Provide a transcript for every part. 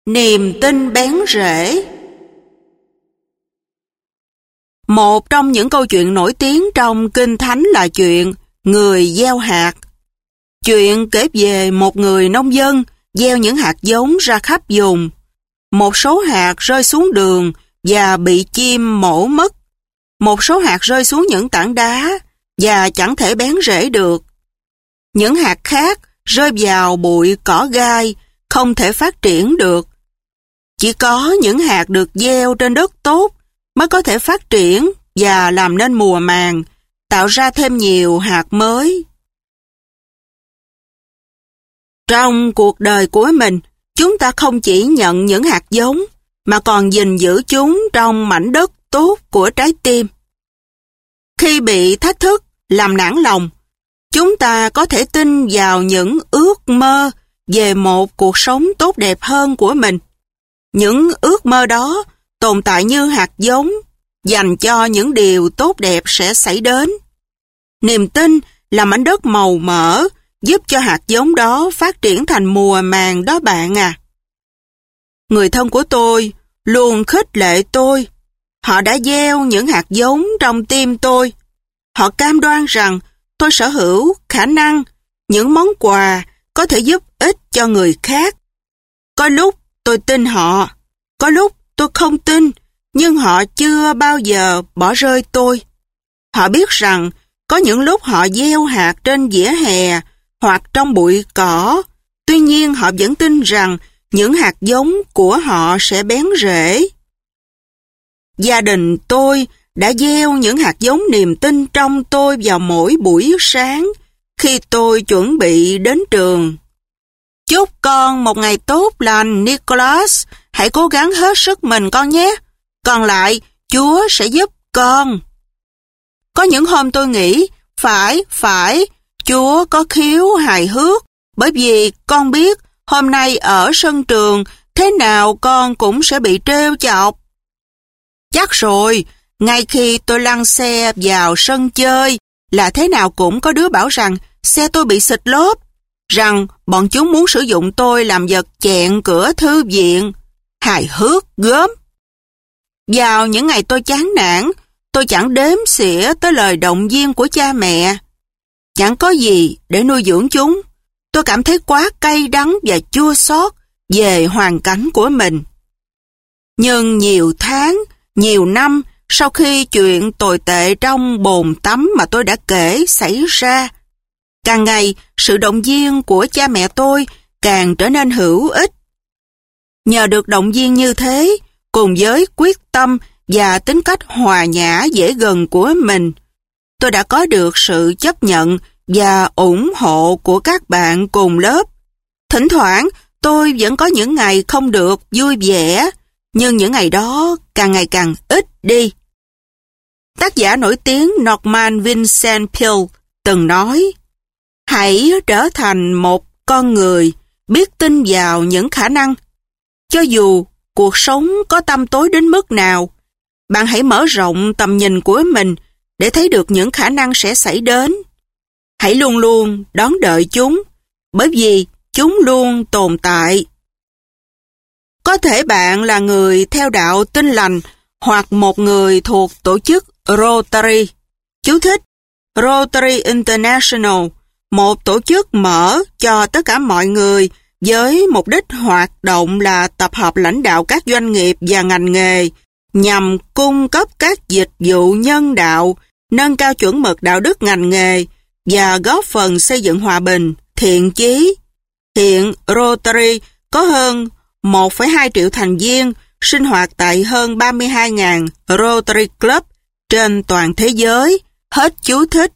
Niềm tin bén rễ. Một trong những câu chuyện nổi tiếng trong Kinh Thánh là chuyện người gieo hạt. Chuyện kể về một người nông dân gieo những hạt giống ra khắp vùng. Một số hạt rơi xuống đường và bị chim mổ mất. Một số hạt rơi xuống những tảng đá và chẳng thể bén rễ được. Những hạt khác rơi vào bụi cỏ gai, không thể phát triển được. Chỉ có những hạt được gieo trên đất tốt mới có thể phát triển và làm nên mùa màng, tạo ra thêm nhiều hạt mới. Trong cuộc đời của mình, chúng ta không chỉ nhận những hạt giống, mà còn gìn giữ chúng trong mảnh đất tốt của trái tim. Khi bị thách thức, làm nản lòng, chúng ta có thể tin vào những ước mơ về một cuộc sống tốt đẹp hơn của mình. Những ước mơ đó tồn tại như hạt giống, dành cho những điều tốt đẹp sẽ xảy đến. Niềm tin là mảnh đất màu mỡ, giúp cho hạt giống đó phát triển thành mùa màng đó bạn à. Người thân của tôi luôn khích lệ tôi. Họ đã gieo những hạt giống trong tim tôi. Họ cam đoan rằng tôi sở hữu khả năng, những món quà có thể giúp ích cho người khác. Có lúc tôi tin họ, có lúc tôi không tin, nhưng họ chưa bao giờ bỏ rơi tôi. Họ biết rằng có những lúc họ gieo hạt trên vỉa hè hoặc trong bụi cỏ, tuy nhiên họ vẫn tin rằng những hạt giống của họ sẽ bén rễ. Gia đình tôi đã gieo những hạt giống niềm tin trong tôi vào mỗi buổi sáng khi tôi chuẩn bị đến trường. Chúc con một ngày tốt lành, Nicholas. Hãy cố gắng hết sức mình con nhé. Còn lại, Chúa sẽ giúp con. Có những hôm tôi nghĩ, phải, Chúa có khiếu hài hước, bởi vì con biết hôm nay ở sân trường, thế nào con cũng sẽ bị trêu chọc. Chắc rồi, ngay khi tôi lăn xe vào sân chơi, là thế nào cũng có đứa bảo rằng xe tôi bị xịt lốp, rằng bọn chúng muốn sử dụng tôi làm vật chẹn cửa thư viện. Hài hước gớm. Vào những ngày tôi chán nản, tôi chẳng đếm xỉa tới lời động viên của cha mẹ. Chẳng có gì để nuôi dưỡng chúng. Tôi cảm thấy quá cay đắng và chua xót về hoàn cảnh của mình. Nhưng nhiều tháng, nhiều năm sau khi chuyện tồi tệ trong bồn tắm mà tôi đã kể xảy ra, càng ngày sự động viên của cha mẹ tôi càng trở nên hữu ích. Nhờ được động viên như thế, cùng với quyết tâm và tính cách hòa nhã dễ gần của mình, tôi đã có được sự chấp nhận và ủng hộ của các bạn cùng lớp. Thỉnh thoảng, tôi vẫn có những ngày không được vui vẻ, nhưng những ngày đó càng ngày càng ít đi. Tác giả nổi tiếng Norman Vincent Peale từng nói, hãy trở thành một con người biết tin vào những khả năng. Cho dù cuộc sống có tăm tối đến mức nào, bạn hãy mở rộng tầm nhìn của mình để thấy được những khả năng sẽ xảy đến. Hãy luôn luôn đón đợi chúng, bởi vì chúng luôn tồn tại. Có thể bạn là người theo đạo Tin Lành hoặc một người thuộc tổ chức Rotary. Chú thích: Rotary International, một tổ chức mở cho tất cả mọi người với mục đích hoạt động là tập hợp lãnh đạo các doanh nghiệp và ngành nghề nhằm cung cấp các dịch vụ nhân đạo, nâng cao chuẩn mực đạo đức ngành nghề và góp phần xây dựng hòa bình, thiện chí. Hiện Rotary có hơn 1,2 triệu thành viên sinh hoạt tại hơn 32.000 Rotary Club trên toàn thế giới. Hết chú thích.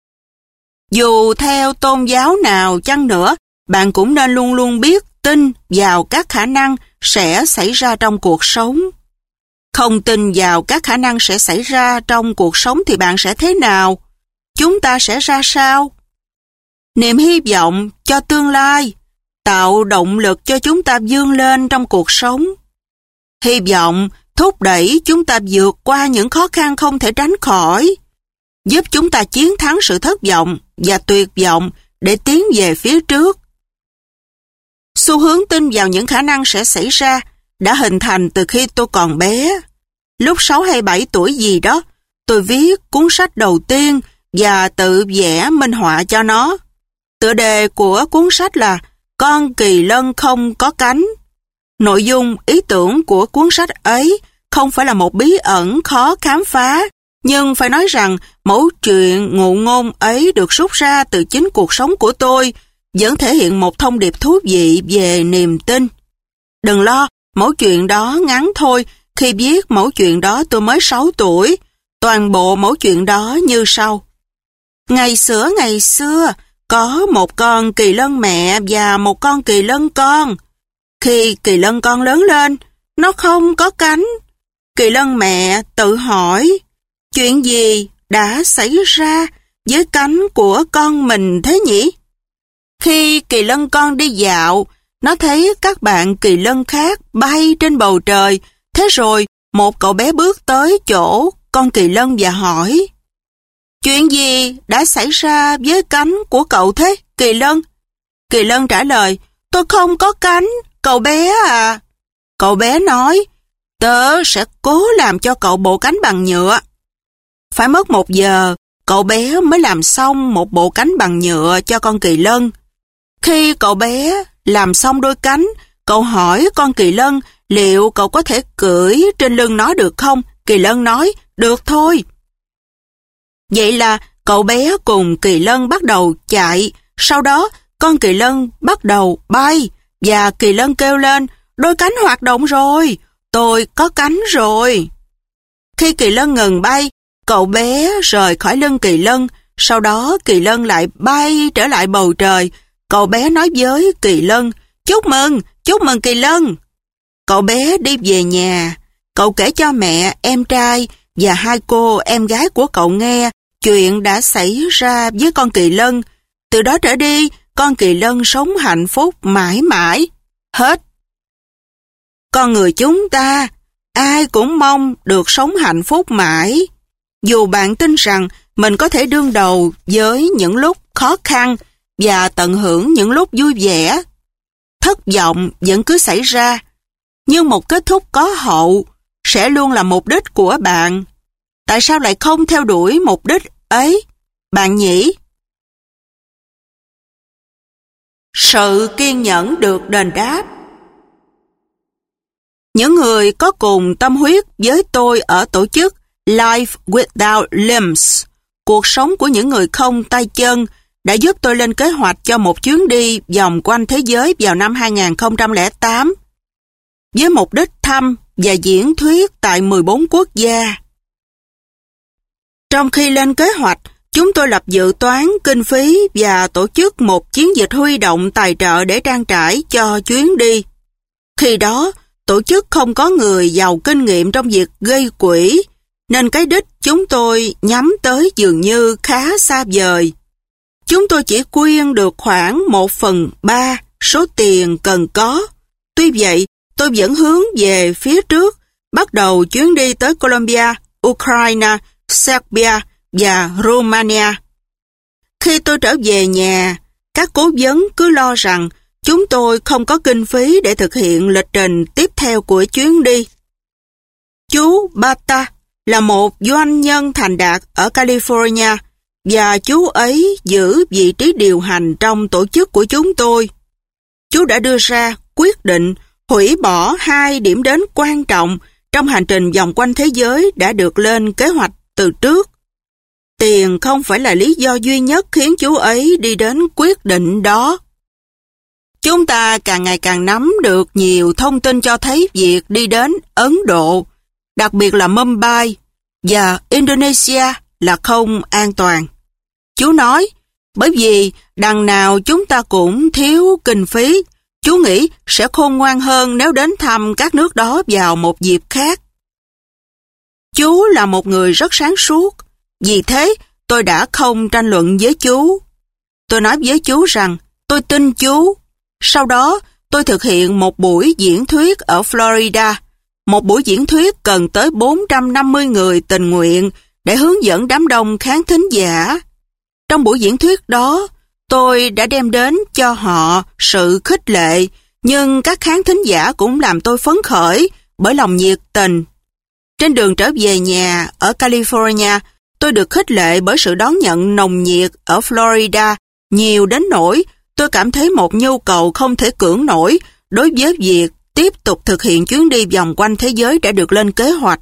Dù theo tôn giáo nào chăng nữa, bạn cũng nên luôn luôn biết tin vào các khả năng sẽ xảy ra trong cuộc sống. Không tin vào các khả năng sẽ xảy ra trong cuộc sống thì bạn sẽ thế nào? Chúng ta sẽ ra sao? Niềm hy vọng cho tương lai tạo động lực cho chúng ta vươn lên trong cuộc sống. Hy vọng thúc đẩy chúng ta vượt qua những khó khăn không thể tránh khỏi, giúp chúng ta chiến thắng sự thất vọng và tuyệt vọng để tiến về phía trước. Xu hướng tin vào những khả năng sẽ xảy ra đã hình thành từ khi tôi còn bé. Lúc 6 hay 7 tuổi gì đó, tôi viết cuốn sách đầu tiên và tự vẽ minh họa cho nó. Tựa đề của cuốn sách là Con kỳ lân không có cánh. Nội dung, ý tưởng của cuốn sách ấy không phải là một bí ẩn khó khám phá, nhưng phải nói rằng mẫu chuyện ngụ ngôn ấy được rút ra từ chính cuộc sống của tôi, vẫn thể hiện một thông điệp thú vị về niềm tin. Đừng lo, mẫu chuyện đó ngắn thôi. Khi viết mẫu chuyện đó tôi mới 6 tuổi. Toàn bộ mẫu chuyện đó như sau. Ngày xưa, có một con kỳ lân mẹ và một con kỳ lân con. Khi kỳ lân con lớn lên, nó không có cánh. Kỳ lân mẹ tự hỏi, chuyện gì đã xảy ra với cánh của con mình thế nhỉ? Khi kỳ lân con đi dạo, nó thấy các bạn kỳ lân khác bay trên bầu trời. Thế rồi, một cậu bé bước tới chỗ con kỳ lân và hỏi, chuyện gì đã xảy ra với cánh của cậu thế, kỳ lân? Kỳ lân trả lời, tôi không có cánh, cậu bé à. Cậu bé nói, tớ sẽ cố làm cho cậu bộ cánh bằng nhựa. Phải mất 1 giờ, cậu bé mới làm xong một bộ cánh bằng nhựa cho con kỳ lân. Khi cậu bé làm xong đôi cánh, cậu hỏi con kỳ lân liệu cậu có thể cưỡi trên lưng nó được không? Kỳ lân nói, được thôi. Vậy là cậu bé cùng kỳ lân bắt đầu chạy. Sau đó, con kỳ lân bắt đầu bay và kỳ lân kêu lên, đôi cánh hoạt động rồi, tôi có cánh rồi. Khi kỳ lân ngừng bay, cậu bé rời khỏi lưng kỳ lân. Sau đó kỳ lân lại bay trở lại bầu trời. Cậu bé nói với kỳ lân, chúc mừng kỳ lân. Cậu bé đi về nhà. Cậu kể cho mẹ, em trai và 2 cô em gái của cậu nghe chuyện đã xảy ra với con kỳ lân. Từ đó trở đi, con kỳ lân sống hạnh phúc mãi mãi. Hết. Con người chúng ta, ai cũng mong được sống hạnh phúc mãi. Dù bạn tin rằng mình có thể đương đầu với những lúc khó khăn và tận hưởng những lúc vui vẻ, thất vọng vẫn cứ xảy ra, nhưng một kết thúc có hậu sẽ luôn là mục đích của bạn. Tại sao lại không theo đuổi mục đích ấy, bạn nhỉ? Sự kiên nhẫn được đền đáp. Những người có cùng tâm huyết với tôi ở tổ chức Life Without Limbs, cuộc sống của những người không tay chân, đã giúp tôi lên kế hoạch cho một chuyến đi vòng quanh thế giới vào năm 2008, với mục đích thăm và diễn thuyết tại 14 quốc gia. Trong khi lên kế hoạch, chúng tôi lập dự toán, kinh phí và tổ chức một chiến dịch huy động tài trợ để trang trải cho chuyến đi. Khi đó, tổ chức không có người giàu kinh nghiệm trong việc gây quỹ, nên cái đích chúng tôi nhắm tới dường như khá xa vời. Chúng tôi chỉ quyên được khoảng 1/3 số tiền cần có. Tuy vậy, tôi vẫn hướng về phía trước, bắt đầu chuyến đi tới Colombia, Ukraine, Serbia và Romania. Khi tôi trở về nhà, các cố vấn cứ lo rằng chúng tôi không có kinh phí để thực hiện lịch trình tiếp theo của chuyến đi. Chú Bata là một doanh nhân thành đạt ở California và chú ấy giữ vị trí điều hành trong tổ chức của chúng tôi. Chú đã đưa ra quyết định hủy bỏ 2 điểm đến quan trọng trong hành trình vòng quanh thế giới đã được lên kế hoạch từ trước. Tiền không phải là lý do duy nhất khiến chú ấy đi đến quyết định đó. Chúng ta càng ngày càng nắm được nhiều thông tin cho thấy việc đi đến Ấn Độ, đặc biệt là Mumbai và Indonesia là không an toàn. Chú nói, bởi vì đằng nào chúng ta cũng thiếu kinh phí, chú nghĩ sẽ khôn ngoan hơn nếu đến thăm các nước đó vào một dịp khác. Chú là một người rất sáng suốt, vì thế tôi đã không tranh luận với chú. Tôi nói với chú rằng tôi tin chú. Sau đó tôi thực hiện một buổi diễn thuyết ở Florida. Một buổi diễn thuyết cần tới 450 người tình nguyện để hướng dẫn đám đông khán thính giả. Trong buổi diễn thuyết đó, tôi đã đem đến cho họ sự khích lệ, Nhưng các khán thính giả cũng làm tôi phấn khởi bởi lòng nhiệt tình. Trên đường trở về nhà ở California, tôi được khích lệ bởi sự đón nhận nồng nhiệt ở Florida, nhiều đến nỗi tôi cảm thấy một nhu cầu không thể cưỡng nổi đối với việc tiếp tục thực hiện chuyến đi vòng quanh thế giới đã được lên kế hoạch.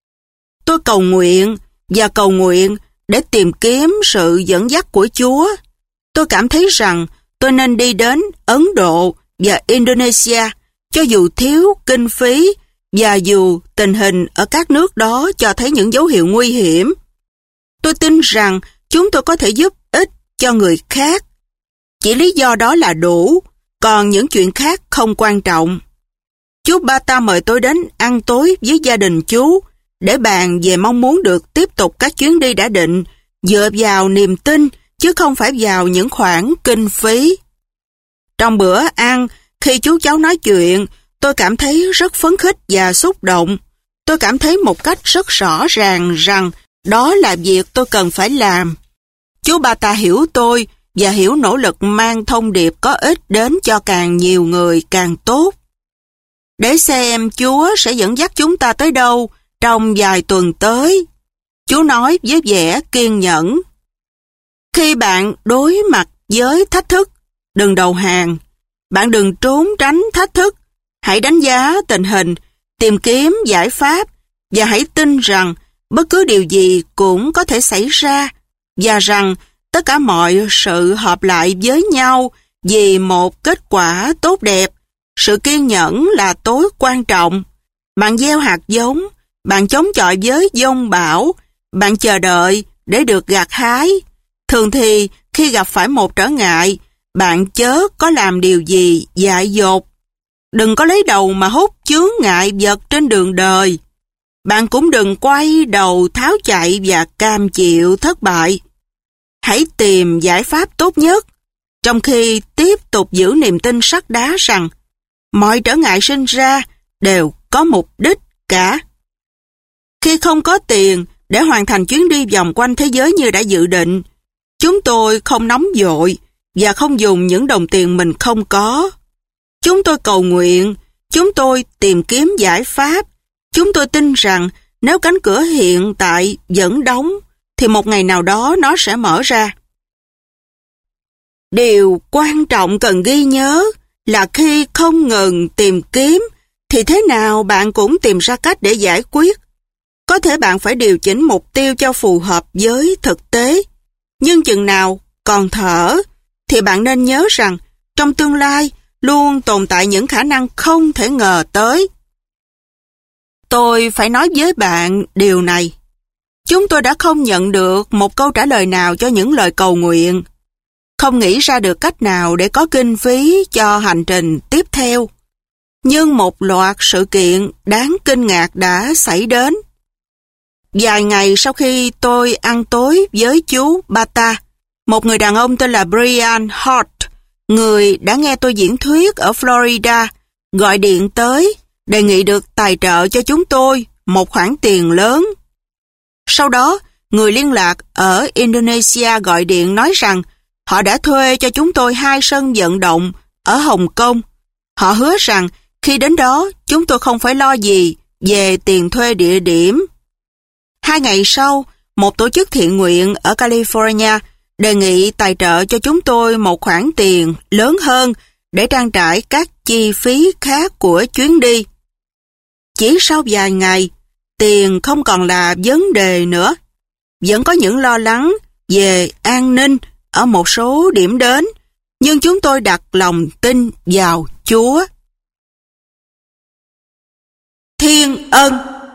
Tôi cầu nguyện và cầu nguyện để tìm kiếm sự dẫn dắt của Chúa. Tôi cảm thấy rằng tôi nên đi đến Ấn Độ và Indonesia, cho dù thiếu kinh phí và dù tình hình ở các nước đó cho thấy những dấu hiệu nguy hiểm. Tôi tin rằng chúng tôi có thể giúp ích cho người khác. Chỉ lý do đó là đủ, còn những chuyện khác không quan trọng. Chú Bata mời tôi đến ăn tối với gia đình chú để bàn về mong muốn được tiếp tục các chuyến đi đã định, dựa vào niềm tin chứ không phải vào những khoản kinh phí. Trong bữa ăn, khi chú cháu nói chuyện, tôi cảm thấy rất phấn khích và xúc động. Tôi cảm thấy một cách rất rõ ràng rằng đó là việc tôi cần phải làm. Chú Bata hiểu tôi và hiểu nỗ lực mang thông điệp có ích đến cho càng nhiều người càng tốt. Để xem Chúa sẽ dẫn dắt chúng ta tới đâu trong vài tuần tới. Chú nói với vẻ kiên nhẫn. Khi bạn đối mặt với thách thức, đừng đầu hàng. Bạn đừng trốn tránh thách thức. Hãy đánh giá tình hình, tìm kiếm giải pháp và hãy tin rằng bất cứ điều gì cũng có thể xảy ra và rằng tất cả mọi sự hợp lại với nhau vì một kết quả tốt đẹp. Sự kiên nhẫn là tối quan trọng. Bạn gieo hạt giống, bạn chống chọi với giông bão, bạn chờ đợi để được gặt hái. Thường thì khi gặp phải một trở ngại, bạn chớ có làm điều gì dại dột. Đừng có lấy đầu mà hút chướng ngại vật trên đường đời. Bạn cũng đừng quay đầu tháo chạy và cam chịu thất bại. Hãy tìm giải pháp tốt nhất, trong khi tiếp tục giữ niềm tin sắt đá rằng mọi trở ngại sinh ra đều có mục đích cả. Khi không có tiền để hoàn thành chuyến đi vòng quanh thế giới như đã dự định, chúng tôi không nóng vội và không dùng những đồng tiền mình không có. Chúng tôi cầu nguyện, chúng tôi tìm kiếm giải pháp. Chúng tôi tin rằng nếu cánh cửa hiện tại vẫn đóng, thì một ngày nào đó nó sẽ mở ra. Điều quan trọng cần ghi nhớ là khi không ngừng tìm kiếm, thì thế nào bạn cũng tìm ra cách để giải quyết. Có thể bạn phải điều chỉnh mục tiêu cho phù hợp với thực tế. Nhưng chừng nào còn thở, thì bạn nên nhớ rằng trong tương lai luôn tồn tại những khả năng không thể ngờ tới. Tôi phải nói với bạn điều này. Chúng tôi đã không nhận được một câu trả lời nào cho những lời cầu nguyện. Không nghĩ ra được cách nào để có kinh phí cho hành trình tiếp theo. Nhưng một loạt sự kiện đáng kinh ngạc đã xảy đến. Vài ngày sau khi tôi ăn tối với chú Bata, một người đàn ông tên là Brian Hart, người đã nghe tôi diễn thuyết ở Florida, gọi điện tới, đề nghị được tài trợ cho chúng tôi một khoản tiền lớn. Sau đó, người liên lạc ở Indonesia gọi điện nói rằng họ đã thuê cho chúng tôi 2 sân vận động ở Hồng Kông. Họ hứa rằng khi đến đó, chúng tôi không phải lo gì về tiền thuê địa điểm. 2 ngày sau, một tổ chức thiện nguyện ở California đề nghị tài trợ cho chúng tôi một khoản tiền lớn hơn để trang trải các chi phí khác của chuyến đi. Chỉ sau vài ngày, tiền không còn là vấn đề nữa. Vẫn có những lo lắng về an ninh ở một số điểm đến, nhưng chúng tôi đặt lòng tin vào Chúa. Thiên ân.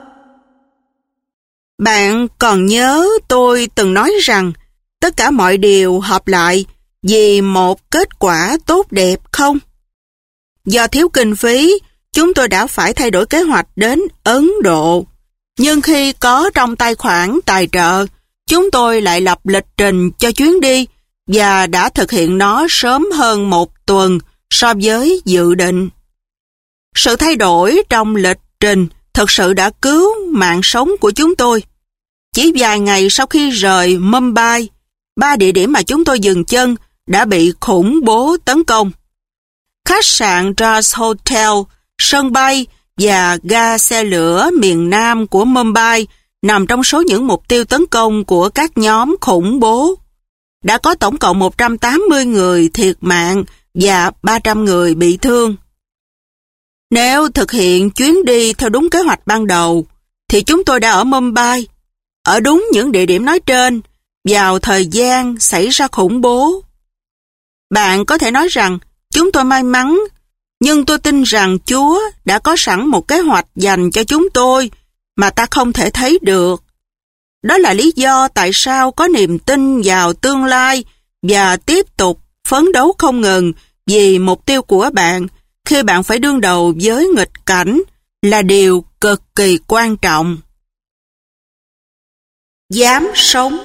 Bạn còn nhớ tôi từng nói rằng tất cả mọi điều hợp lại vì một kết quả tốt đẹp không? Do thiếu kinh phí, chúng tôi đã phải thay đổi kế hoạch đến Ấn Độ. Nhưng khi có trong tay khoản tài trợ, chúng tôi lại lập lịch trình cho chuyến đi và đã thực hiện nó sớm hơn 1 tuần so với dự định. Sự thay đổi trong lịch trình thực sự đã cứu mạng sống của chúng tôi. Chỉ vài ngày sau khi rời Mumbai, 3 địa điểm mà chúng tôi dừng chân đã bị khủng bố tấn công. Khách sạn Raj Hotel, sân bay và ga xe lửa miền Nam của Mumbai nằm trong số những mục tiêu tấn công của các nhóm khủng bố. Đã có tổng cộng 180 người thiệt mạng và 300 người bị thương. Nếu thực hiện chuyến đi theo đúng kế hoạch ban đầu, thì chúng tôi đã ở Mumbai, ở đúng những địa điểm nói trên, vào thời gian xảy ra khủng bố. Bạn có thể nói rằng chúng tôi may mắn, nhưng tôi tin rằng Chúa đã có sẵn một kế hoạch dành cho chúng tôi mà ta không thể thấy được. Đó là lý do tại sao có niềm tin vào tương lai và tiếp tục phấn đấu không ngừng vì mục tiêu của bạn khi bạn phải đương đầu với nghịch cảnh là điều cực kỳ quan trọng. Dám sống.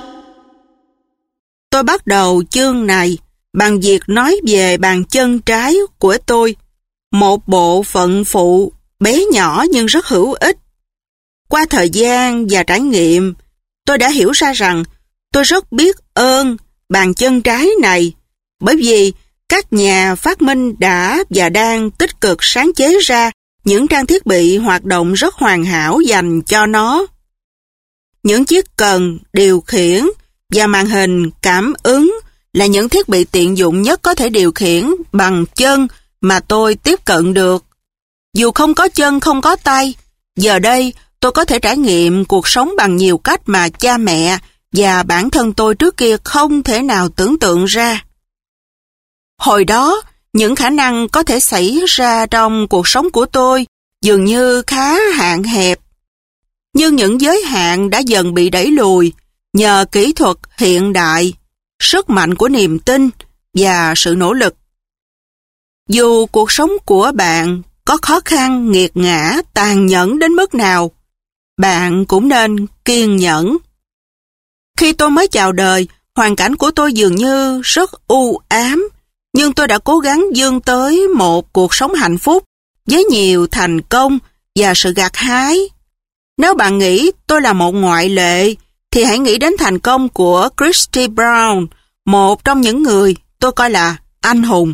Tôi bắt đầu chương này bằng việc nói về bàn chân trái của tôi, một bộ phận phụ bé nhỏ nhưng rất hữu ích. Qua thời gian và trải nghiệm, tôi đã hiểu ra rằng tôi rất biết ơn bàn chân trái này, bởi vì các nhà phát minh đã và đang tích cực sáng chế ra những trang thiết bị hoạt động rất hoàn hảo dành cho nó. Những chiếc cần, điều khiển và màn hình cảm ứng là những thiết bị tiện dụng nhất có thể điều khiển bằng chân mà tôi tiếp cận được. Dù không có chân, không có tay, giờ đây tôi có thể trải nghiệm cuộc sống bằng nhiều cách mà cha mẹ và bản thân tôi trước kia không thể nào tưởng tượng ra. Hồi đó, những khả năng có thể xảy ra trong cuộc sống của tôi dường như khá hạn hẹp. Nhưng những giới hạn đã dần bị đẩy lùi nhờ kỹ thuật hiện đại, sức mạnh của niềm tin và sự nỗ lực. Dù cuộc sống của bạn có khó khăn, nghiệt ngã, tàn nhẫn đến mức nào, bạn cũng nên kiên nhẫn. Khi tôi mới chào đời, hoàn cảnh của tôi dường như rất u ám, nhưng tôi đã cố gắng vươn tới một cuộc sống hạnh phúc với nhiều thành công và sự gặt hái. Nếu bạn nghĩ tôi là một ngoại lệ, thì hãy nghĩ đến thành công của Christy Brown, một trong những người tôi coi là anh hùng.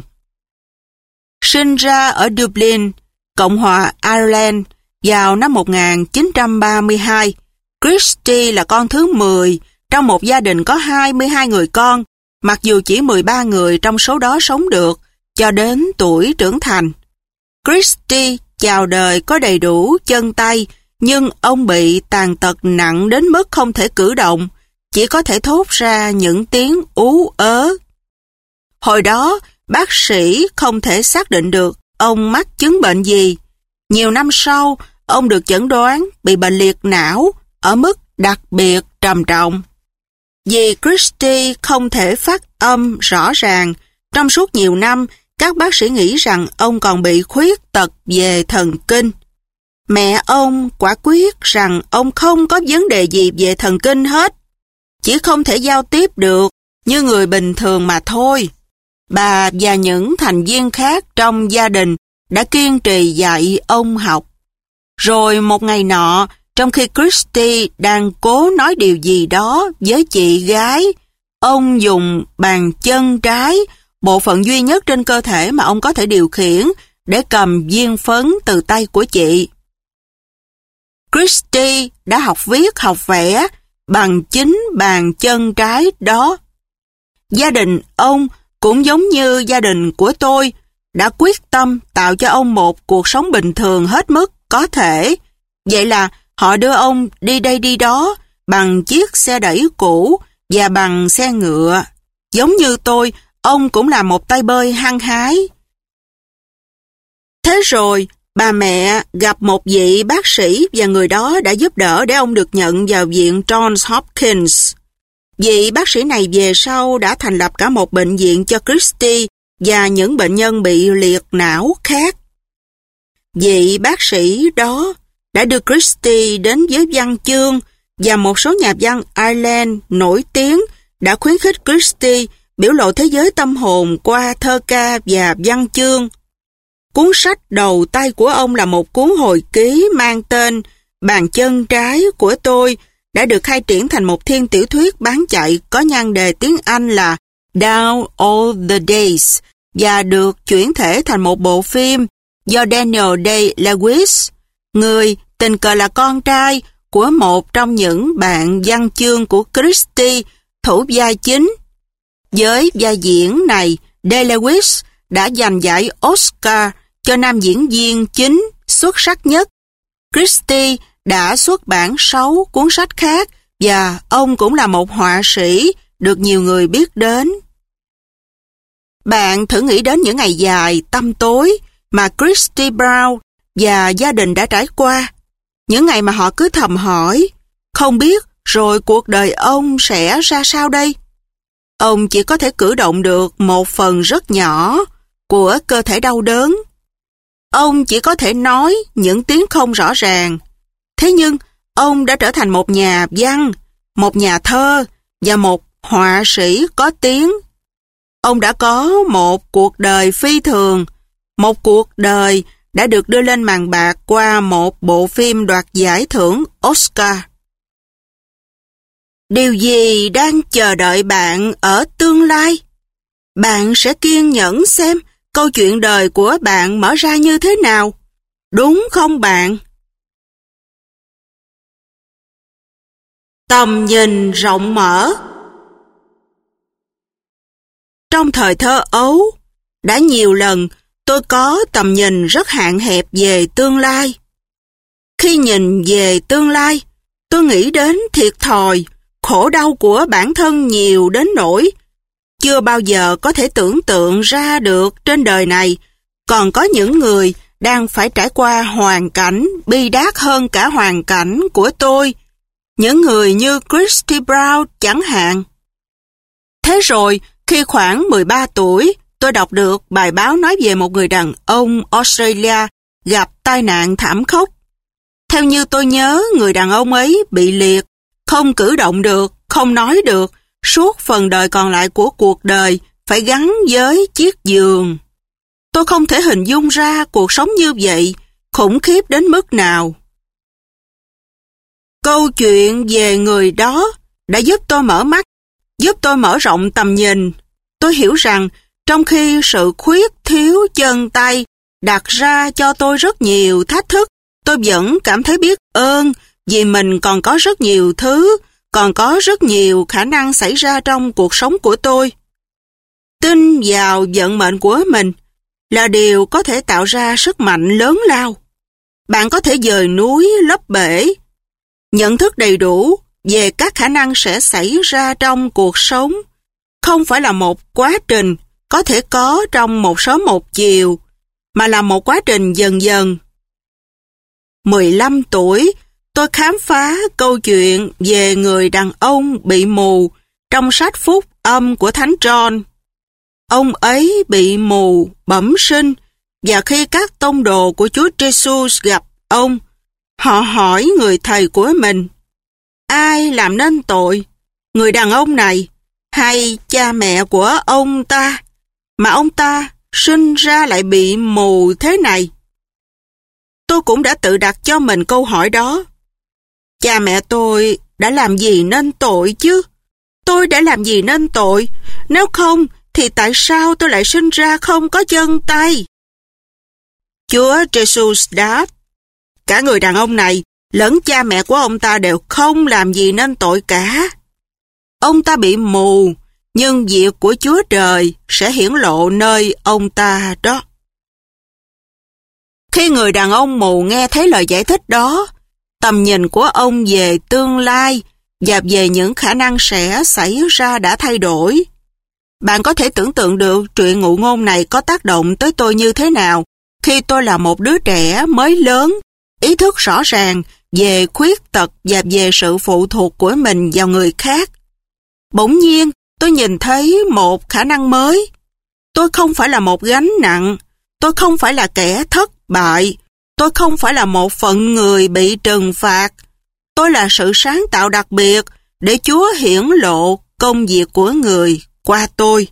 Sinh ra ở Dublin, Cộng hòa Ireland vào năm 1932, Christy là con thứ 10 trong một gia đình có 22 người con, mặc dù chỉ 13 người trong số đó sống được cho đến tuổi trưởng thành. Christy chào đời có đầy đủ chân tay, nhưng ông bị tàn tật nặng đến mức không thể cử động, chỉ có thể thốt ra những tiếng ú ớ. Hồi đó, bác sĩ không thể xác định được ông mắc chứng bệnh gì. Nhiều năm sau, ông được chẩn đoán bị bệnh liệt não ở mức đặc biệt trầm trọng. Vì Christy không thể phát âm rõ ràng, trong suốt nhiều năm, các bác sĩ nghĩ rằng ông còn bị khuyết tật về thần kinh. Mẹ ông quả quyết rằng ông không có vấn đề gì về thần kinh hết, chỉ không thể giao tiếp được như người bình thường mà thôi. Bà và những thành viên khác trong gia đình đã kiên trì dạy ông học. Rồi một ngày nọ, trong khi Christy đang cố nói điều gì đó với chị gái, ông dùng bàn chân trái, bộ phận duy nhất trên cơ thể mà ông có thể điều khiển, để cầm viên phấn từ tay của chị. Christy đã học viết, học vẽ bằng chính bàn chân trái đó. Gia đình ông cũng giống như gia đình của tôi, đã quyết tâm tạo cho ông một cuộc sống bình thường hết mức có thể. Vậy là họ đưa ông đi đây đi đó bằng chiếc xe đẩy cũ và bằng xe ngựa. Giống như tôi, ông cũng là một tay bơi hăng hái. Thế rồi, bà mẹ gặp một vị bác sĩ và người đó đã giúp đỡ để ông được nhận vào viện Johns Hopkins. Vị bác sĩ này về sau đã thành lập cả một bệnh viện cho Christy và những bệnh nhân bị liệt não khác. Vị bác sĩ đó đã đưa Christy đến với văn chương, và một số nhà văn Ireland nổi tiếng đã khuyến khích Christy biểu lộ thế giới tâm hồn qua thơ ca và văn chương. Cuốn sách đầu tay của ông là một cuốn hồi ký mang tên Bàn chân trái của tôi, đã được khai triển thành một thiên tiểu thuyết bán chạy có nhan đề tiếng Anh là Down All the Days, và được chuyển thể thành một bộ phim do Daniel Day-Lewis, người tình cờ là con trai của một trong những bạn văn chương của Christie, thủ vai chính. Với vai diễn này, Day-Lewis đã giành giải Oscar cho nam diễn viên chính xuất sắc nhất. Christie đã xuất bản 6 cuốn sách khác và ông cũng là một họa sĩ được nhiều người biết đến. Bạn thử nghĩ đến những ngày dài, tăm tối mà Christie Brown và gia đình đã trải qua. Những ngày mà họ cứ thầm hỏi, không biết rồi cuộc đời ông sẽ ra sao đây? Ông chỉ có thể cử động được một phần rất nhỏ của cơ thể đau đớn. Ông chỉ có thể nói những tiếng không rõ ràng. Thế nhưng, ông đã trở thành một nhà văn, một nhà thơ và một họa sĩ có tiếng. Ông đã có một cuộc đời phi thường, một cuộc đời đã được đưa lên màn bạc qua một bộ phim đoạt giải thưởng Oscar. Điều gì đang chờ đợi bạn ở tương lai? Bạn sẽ kiên nhẫn xem câu chuyện đời của bạn mở ra như thế nào. Đúng không bạn? Tầm nhìn rộng mở. Trong thời thơ ấu, đã nhiều lần tôi có tầm nhìn rất hạn hẹp về tương lai. Khi nhìn về tương lai, tôi nghĩ đến thiệt thòi, khổ đau của bản thân nhiều đến nỗi chưa bao giờ có thể tưởng tượng ra được trên đời này còn có những người đang phải trải qua hoàn cảnh bi đát hơn cả hoàn cảnh của tôi. Những người như Christie Brown chẳng hạn. Thế rồi, khi khoảng 13 tuổi, tôi đọc được bài báo nói về một người đàn ông Australia gặp tai nạn thảm khốc. Theo như tôi nhớ, người đàn ông ấy bị liệt, không cử động được, không nói được, suốt phần đời còn lại của cuộc đời phải gắn với chiếc giường. Tôi không thể hình dung ra cuộc sống như vậy, khủng khiếp đến mức nào. Câu chuyện về người đó đã giúp tôi mở mắt, giúp tôi mở rộng tầm nhìn. Tôi hiểu rằng trong khi sự khuyết thiếu chân tay đặt ra cho tôi rất nhiều thách thức, tôi vẫn cảm thấy biết ơn vì mình còn có rất nhiều thứ, còn có rất nhiều khả năng xảy ra trong cuộc sống của tôi. Tin vào vận mệnh của mình là điều có thể tạo ra sức mạnh lớn lao. Bạn có thể dời núi, lấp bể. Nhận thức đầy đủ về các khả năng sẽ xảy ra trong cuộc sống không phải là một quá trình có thể có trong một sớm một chiều, mà là một quá trình dần dần. 15 tuổi, tôi khám phá câu chuyện về người đàn ông bị mù trong sách Phúc Âm của Thánh John. Ông ấy bị mù bẩm sinh, và khi các tông đồ của Chúa Giêsu gặp ông, họ hỏi người thầy của mình, ai làm nên tội, người đàn ông này hay cha mẹ của ông ta, mà ông ta sinh ra lại bị mù thế này? Tôi cũng đã tự đặt cho mình câu hỏi đó. Cha mẹ tôi đã làm gì nên tội chứ? Tôi đã làm gì nên tội? Nếu không, thì tại sao tôi lại sinh ra không có chân tay? Chúa Giêsu đáp, cả người đàn ông này lẫn cha mẹ của ông ta đều không làm gì nên tội cả. Ông ta bị mù, nhưng việc của Chúa Trời sẽ hiển lộ nơi ông ta đó. Khi người đàn ông mù nghe thấy lời giải thích đó, tầm nhìn của ông về tương lai và về những khả năng sẽ xảy ra đã thay đổi. Bạn có thể tưởng tượng được truyện ngụ ngôn này có tác động tới tôi như thế nào khi tôi là một đứa trẻ mới lớn, ý thức rõ ràng về khuyết tật và về sự phụ thuộc của mình vào người khác. Bỗng nhiên, tôi nhìn thấy một khả năng mới. Tôi không phải là một gánh nặng, tôi không phải là kẻ thất bại, tôi không phải là một phận người bị trừng phạt. Tôi là sự sáng tạo đặc biệt để Chúa hiển lộ công việc của người qua tôi.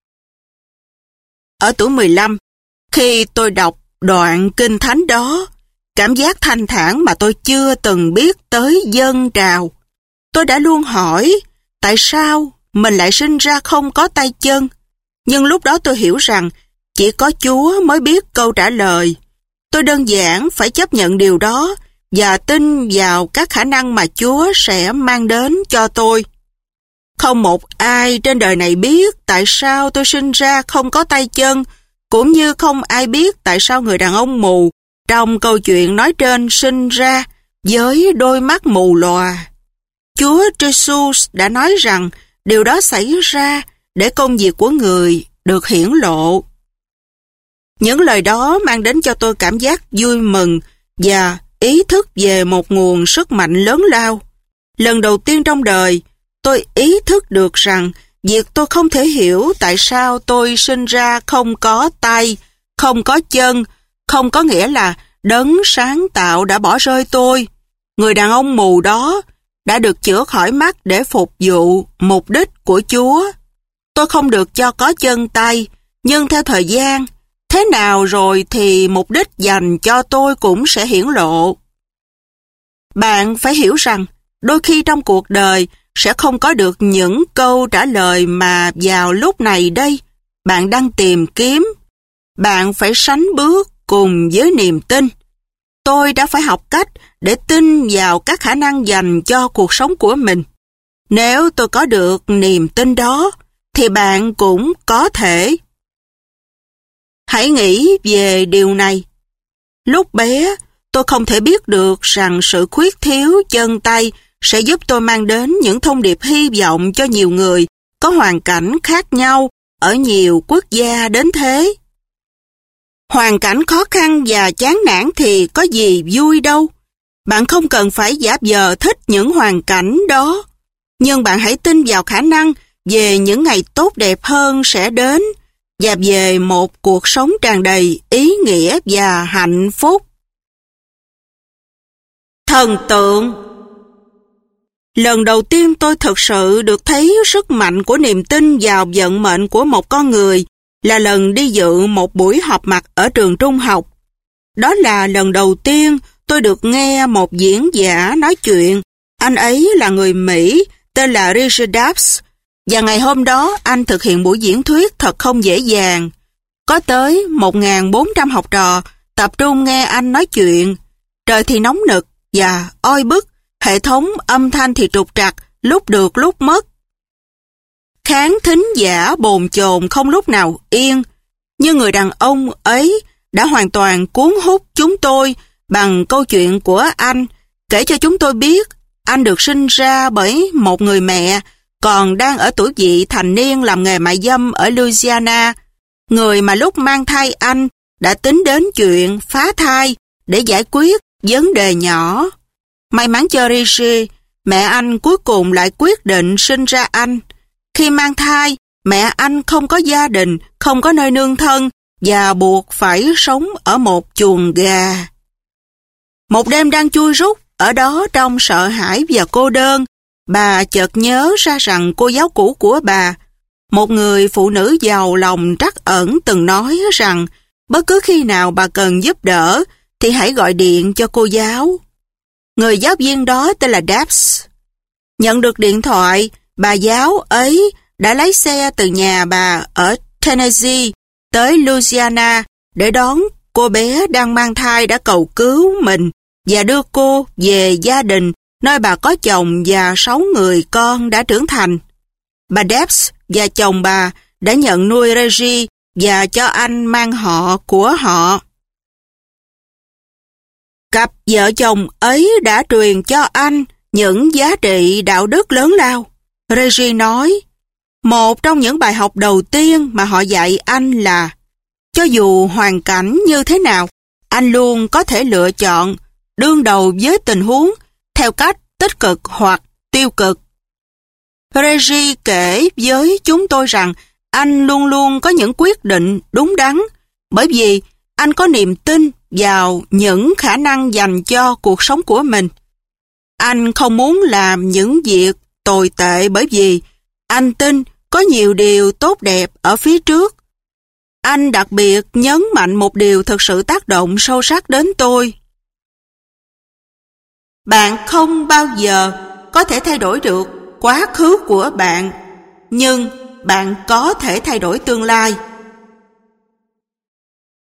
Ở tuổi 15, khi tôi đọc đoạn kinh thánh đó, cảm giác thanh thản mà tôi chưa từng biết tới dâng trào. Tôi đã luôn hỏi, tại sao mình lại sinh ra không có tay chân? Nhưng lúc đó tôi hiểu rằng Chỉ có Chúa mới biết câu trả lời. Tôi đơn giản phải chấp nhận điều đó và tin vào các khả năng mà Chúa sẽ mang đến cho tôi. Không một ai trên đời này biết tại sao tôi sinh ra không có tay chân, cũng như không ai biết tại sao người đàn ông mù trong câu chuyện nói trên sinh ra với đôi mắt mù lòa. Chúa Jesus đã nói rằng điều đó xảy ra để công việc của người được hiển lộ. Những lời đó mang đến cho tôi cảm giác vui mừng và ý thức về một nguồn sức mạnh lớn lao. Lần đầu tiên trong đời, tôi ý thức được rằng việc tôi không thể hiểu tại sao tôi sinh ra không có tay, không có chân, không có nghĩa là đấng sáng tạo đã bỏ rơi tôi. Người đàn ông mù đó đã được chữa khỏi mắt để phục vụ mục đích của Chúa. Tôi không được cho có chân tay, nhưng theo thời gian, thế nào rồi thì mục đích dành cho tôi cũng sẽ hiển lộ. Bạn phải hiểu rằng, đôi khi trong cuộc đời sẽ không có được những câu trả lời mà vào lúc này đây bạn đang tìm kiếm. Bạn phải sánh bước cùng với niềm tin. Tôi đã phải học cách để tin vào các khả năng dành cho cuộc sống của mình. Nếu tôi có được niềm tin đó, thì bạn cũng có thể. Hãy nghĩ về điều này. Lúc bé, tôi không thể biết được rằng sự khuyết thiếu chân tay sẽ giúp tôi mang đến những thông điệp hy vọng cho nhiều người có hoàn cảnh khác nhau ở nhiều quốc gia đến thế. Hoàn cảnh khó khăn và chán nản thì có gì vui đâu. Bạn không cần phải giả vờ thích những hoàn cảnh đó. Nhưng bạn hãy tin vào khả năng về những ngày tốt đẹp hơn sẽ đến và về một cuộc sống tràn đầy ý nghĩa và hạnh phúc. Thần tượng. Lần đầu tiên tôi thực sự được thấy sức mạnh của niềm tin vào vận mệnh của một con người là lần đi dự một buổi họp mặt ở trường trung học. Đó là lần đầu tiên tôi được nghe một diễn giả nói chuyện. Anh ấy là người Mỹ, tên là Richard Dabbs, và ngày hôm đó anh thực hiện buổi diễn thuyết thật không dễ dàng. Có tới 1.400 học trò tập trung nghe anh nói chuyện. Trời thì nóng nực và oi bức, hệ thống âm thanh thì trục trặc, lúc được lúc mất. Khán thính giả bồn chồn không lúc nào yên, nhưng người đàn ông ấy đã hoàn toàn cuốn hút chúng tôi bằng câu chuyện của anh, kể cho chúng tôi biết anh được sinh ra bởi một người mẹ còn đang ở tuổi vị thành niên làm nghề mại dâm ở Louisiana, người mà lúc mang thai anh đã tính đến chuyện phá thai để giải quyết vấn đề nhỏ. May mắn cho Richie, mẹ anh cuối cùng lại quyết định sinh ra anh. Khi mang thai, mẹ anh không có gia đình, không có nơi nương thân và buộc phải sống ở một chuồng gà. Một đêm đang chui rút ở đó trong sợ hãi và cô đơn, bà chợt nhớ ra rằng cô giáo cũ của bà, một người phụ nữ giàu lòng trắc ẩn, từng nói rằng bất cứ khi nào bà cần giúp đỡ thì hãy gọi điện cho cô giáo. Người giáo viên đó tên là Dabbs. Nhận được điện thoại, bà giáo ấy đã lái xe từ nhà bà ở Tennessee tới Louisiana để đón cô bé đang mang thai đã cầu cứu mình và đưa cô về gia đình nơi bà có chồng và 6 người con đã trưởng thành. Bà Dabbs và chồng bà đã nhận nuôi Reggie và cho anh mang họ của họ. Cặp vợ chồng ấy đã truyền cho anh những giá trị đạo đức lớn lao. Reggie nói, một trong những bài học đầu tiên mà họ dạy anh là cho dù hoàn cảnh như thế nào, anh luôn có thể lựa chọn đương đầu với tình huống theo cách tích cực hoặc tiêu cực. Reggie kể với chúng tôi rằng anh luôn luôn có những quyết định đúng đắn bởi vì anh có niềm tin vào những khả năng dành cho cuộc sống của mình. Anh không muốn làm những việc tồi tệ bởi vì anh tin có nhiều điều tốt đẹp ở phía trước. Anh đặc biệt nhấn mạnh một điều thực sự tác động sâu sắc đến tôi. Bạn không bao giờ có thể thay đổi được quá khứ của bạn, nhưng bạn có thể thay đổi tương lai.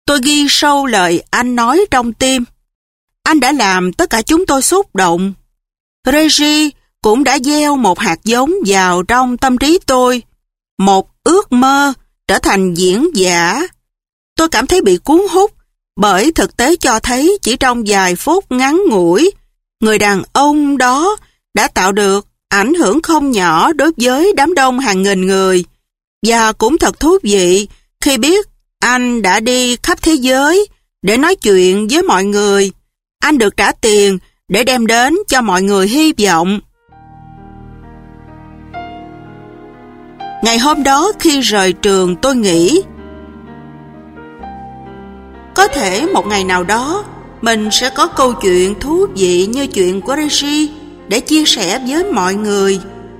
Tôi ghi sâu lời anh nói trong tim. Anh đã làm tất cả chúng tôi xúc động. Reggie cũng đã gieo một hạt giống vào trong tâm trí tôi. Một ước mơ trở thành diễn giả. Tôi cảm thấy bị cuốn hút bởi thực tế cho thấy chỉ trong vài phút ngắn ngủi, người đàn ông đó đã tạo được ảnh hưởng không nhỏ đối với đám đông hàng nghìn người. Và cũng thật thú vị khi biết anh đã đi khắp thế giới để nói chuyện với mọi người. Anh được trả tiền để đem đến cho mọi người hy vọng. Ngày hôm đó khi rời trường tôi nghĩ, có thể một ngày nào đó mình sẽ có câu chuyện thú vị như chuyện của Reggie để chia sẻ với mọi người.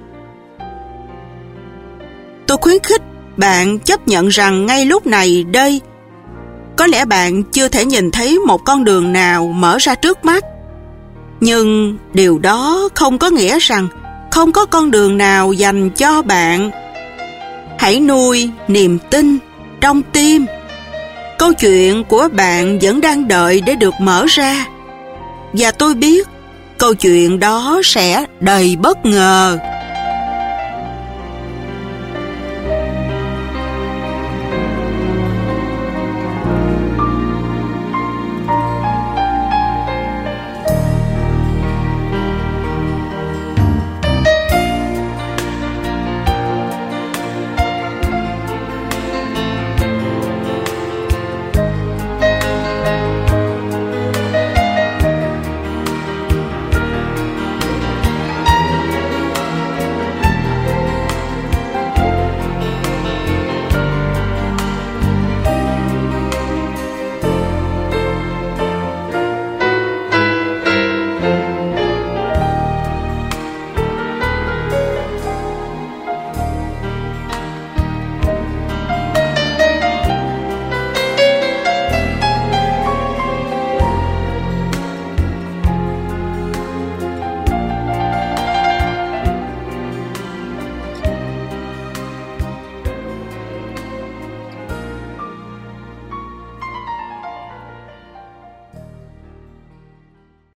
Tôi khuyến khích bạn chấp nhận rằng ngay lúc này đây, có lẽ bạn chưa thể nhìn thấy một con đường nào mở ra trước mắt. Nhưng điều đó không có nghĩa rằng không có con đường nào dành cho bạn. Hãy nuôi niềm tin trong tim. Câu chuyện của bạn vẫn đang đợi để được mở ra. Và tôi biết câu chuyện đó sẽ đầy bất ngờ.